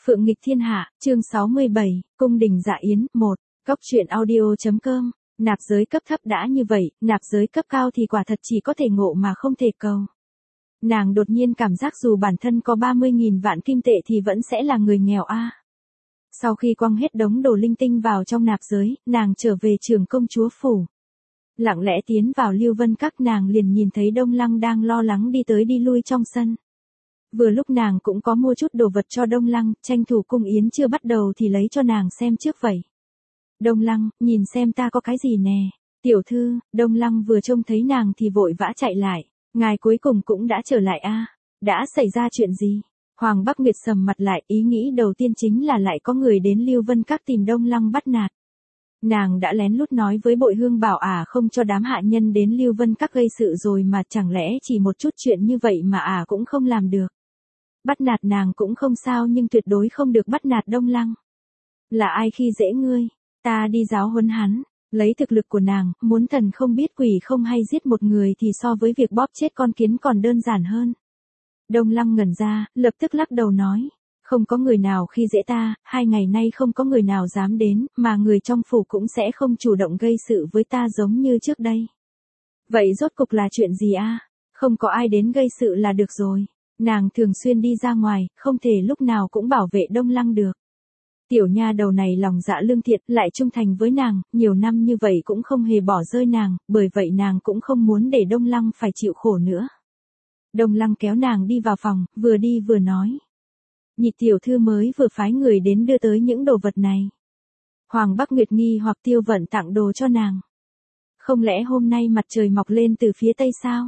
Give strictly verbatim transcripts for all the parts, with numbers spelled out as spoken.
Phượng nghịch thiên hạ, chương sáu mươi bảy, cung đình dạ yến, một, Cóc truyện audio.com, nạp giới cấp thấp đã như vậy, nạp giới cấp cao thì quả thật chỉ có thể ngộ mà không thể cầu. Nàng đột nhiên cảm giác dù bản thân có ba mươi nghìn vạn kim tệ thì vẫn sẽ là người nghèo a. Sau khi quăng hết đống đồ linh tinh vào trong nạp giới, nàng trở về trường công chúa phủ. Lặng lẽ tiến vào Lưu Vân Các, nàng liền nhìn thấy Đông Lăng đang lo lắng đi tới đi lui trong sân. Vừa lúc nàng cũng có mua chút đồ vật cho Đông Lăng, tranh thủ cung yến chưa bắt đầu thì lấy cho nàng xem trước vậy. Đông Lăng, nhìn xem ta có cái gì nè. Tiểu thư, Đông Lăng vừa trông thấy nàng thì vội vã chạy lại. Ngài cuối cùng cũng đã trở lại a. Đã xảy ra chuyện gì? Hoàng Bắc Nguyệt sầm mặt lại, ý nghĩ đầu tiên chính là lại có người đến Lưu Vân Các tìm Đông Lăng bắt nạt. Nàng đã lén lút nói với Bội Hương bảo ả à không cho đám hạ nhân đến Lưu Vân Các gây sự rồi mà chẳng lẽ chỉ một chút chuyện như vậy mà ả à cũng không làm được. Bắt nạt nàng cũng không sao nhưng tuyệt đối không được bắt nạt Đông Lăng. Là ai khi dễ ngươi? Ta đi giáo huấn hắn. Lấy thực lực của nàng, muốn thần không biết quỷ không hay giết một người thì so với việc bóp chết con kiến còn đơn giản hơn. Đông Lăng ngẩn ra, lập tức lắc đầu nói. Không có người nào khi dễ ta, hai ngày nay không có người nào dám đến, mà người trong phủ cũng sẽ không chủ động gây sự với ta giống như trước đây. Vậy rốt cục là chuyện gì a? Không có ai đến gây sự là được rồi. Nàng thường xuyên đi ra ngoài, không thể lúc nào cũng bảo vệ Đông Lăng được. Tiểu nha đầu này lòng dạ lương thiện, lại trung thành với nàng, nhiều năm như vậy cũng không hề bỏ rơi nàng, bởi vậy nàng cũng không muốn để Đông Lăng phải chịu khổ nữa. Đông Lăng kéo nàng đi vào phòng, vừa đi vừa nói. Nhị tiểu thư mới vừa phái người đến đưa tới những đồ vật này. Hoàng Bắc Nguyệt nghi hoặc Tiêu Vận tặng đồ cho nàng. Không lẽ hôm nay mặt trời mọc lên từ phía tây sao?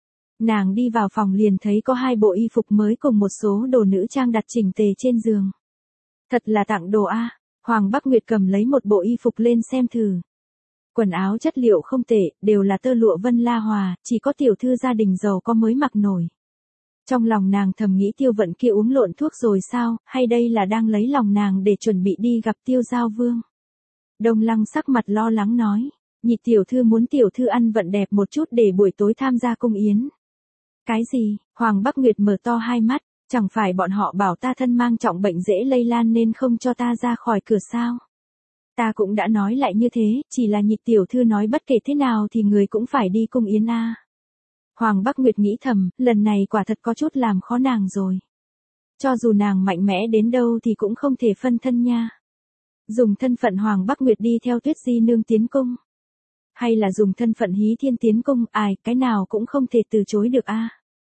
Nàng đi vào phòng liền thấy có hai bộ y phục mới cùng một số đồ nữ trang đặt chỉnh tề trên giường. Thật là tặng đồ a. Hoàng Bắc Nguyệt cầm lấy một bộ y phục lên xem thử. Quần áo chất liệu không tệ, đều là tơ lụa Vân La Hòa, chỉ có tiểu thư gia đình giàu có mới mặc nổi. Trong lòng nàng thầm nghĩ Tiêu Vận kia uống lộn thuốc rồi sao, hay đây là đang lấy lòng nàng để chuẩn bị đi gặp Tiêu Giao Vương. Đông Lăng sắc mặt lo lắng nói, nhị tiểu thư muốn tiểu thư ăn vận đẹp một chút để buổi tối tham gia cung yến. Cái gì? Hoàng Bắc Nguyệt mở to hai mắt, chẳng phải bọn họ bảo ta thân mang trọng bệnh dễ lây lan nên không cho ta ra khỏi cửa sao? Ta cũng đã nói lại như thế, chỉ là nhị tiểu thư nói bất kể thế nào thì người cũng phải đi cung yến a. Hoàng Bắc Nguyệt nghĩ thầm, lần này quả thật có chút làm khó nàng rồi. Cho dù nàng mạnh mẽ đến đâu thì cũng không thể phân thân nha. Dùng thân phận Hoàng Bắc Nguyệt đi theo Tuyết Di nương tiến cung. Hay là dùng thân phận Hí Thiên tiến cung, ai, cái nào cũng không thể từ chối được a.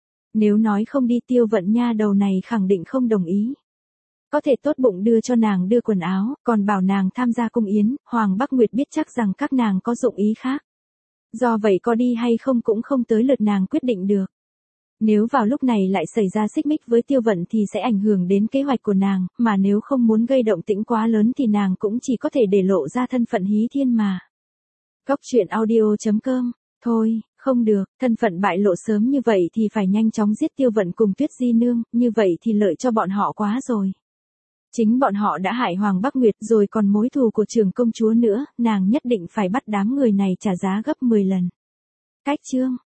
Nếu nói không đi Tiêu Vận nha đầu này khẳng định không đồng ý. Có thể tốt bụng đưa cho nàng đưa quần áo, còn bảo nàng tham gia cung yến, Hoàng Bắc Nguyệt biết chắc rằng các nàng có dụng ý khác. Do vậy có đi hay không cũng không tới lượt nàng quyết định được. Nếu vào lúc này lại xảy ra xích mích với Tiêu Vận thì sẽ ảnh hưởng đến kế hoạch của nàng, mà nếu không muốn gây động tĩnh quá lớn thì nàng cũng chỉ có thể để lộ ra thân phận Hí Thiên mà. Cóc truyện audio.com, thôi, không được, thân phận bại lộ sớm như vậy thì phải nhanh chóng giết Tiêu Vận cùng Tuyết Di nương, như vậy thì lợi cho bọn họ quá rồi. Chính bọn họ đã hại Hoàng Bắc Nguyệt rồi còn mối thù của trưởng công chúa nữa, nàng nhất định phải bắt đám người này trả giá gấp mười lần. Cách chương